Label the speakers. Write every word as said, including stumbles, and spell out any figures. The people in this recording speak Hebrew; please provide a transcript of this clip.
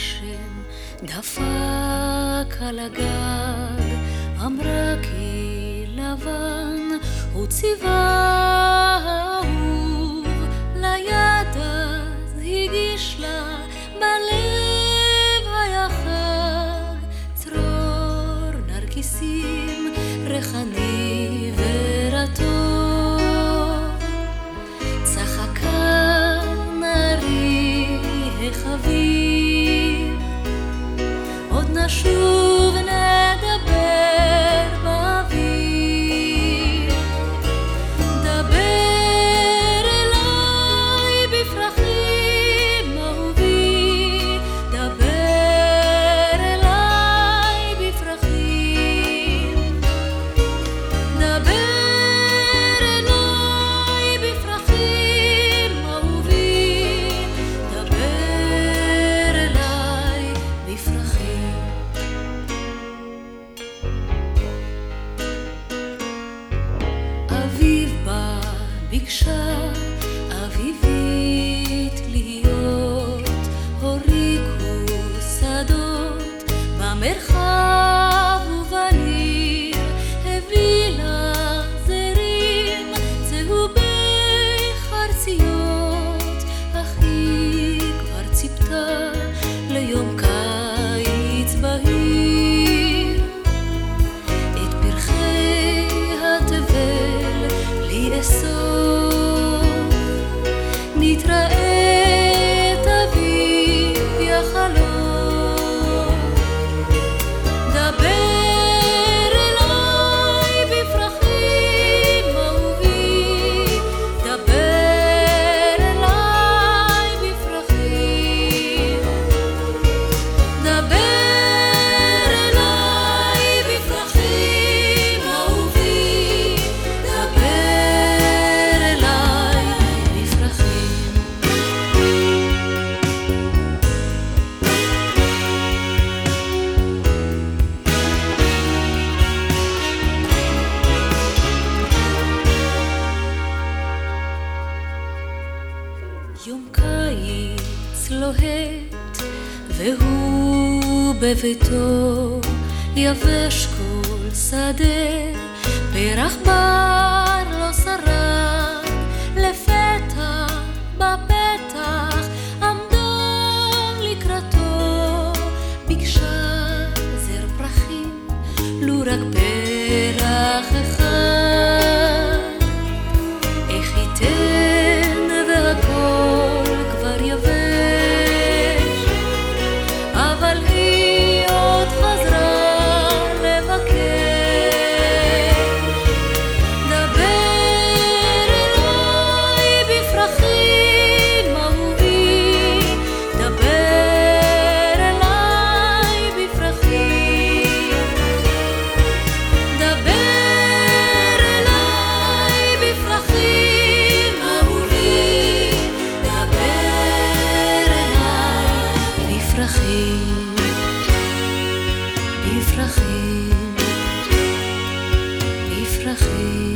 Speaker 1: גשם דפק על הגג, אמרה כי לבן הוא צבעה אהוב, ליד אז הגיש לה בלב היה חג, צרור נרקיסים ריחני ורטוב, צחקה נערי החביב, עוד נשוב נדבר באוויר, דבר אליי בפרחים אהובי, דבר אליי בפרחים, דבר אליי בפרחים אהובי, דבר אליי בפרחים. אביב בא ביקשה אביבית להיות, הוריקו שדות במרחב ובניר, הביא לה זרים צהובי חרציות, אך היא כבר ציפתה ליום קיץ בהיר, את פרחי התבל לאסוף, נתראה את אביב יחלום, דבר אליי בפרחים אהובי, דבר אליי בפרחים, דבר אליי בפרחים אהובי, דבר אליי בפרחים. יום קיץ לוהט והוא בביתו, יבש כל שדה, פרח בר לא שרד, לפתע בפתח עמדה לקראתו, ביקשה זר פרחים, לו רק פרח אחד, איך ייתן והכל כבר יבש, אבל היא עוד חזרה לבקש, דבר אליי בפרחים אהובי, דבר אליי בפרחים, דבר אליי בפרחים אהובי, דבר אליי בפרחים, בפרחים, בפרחים.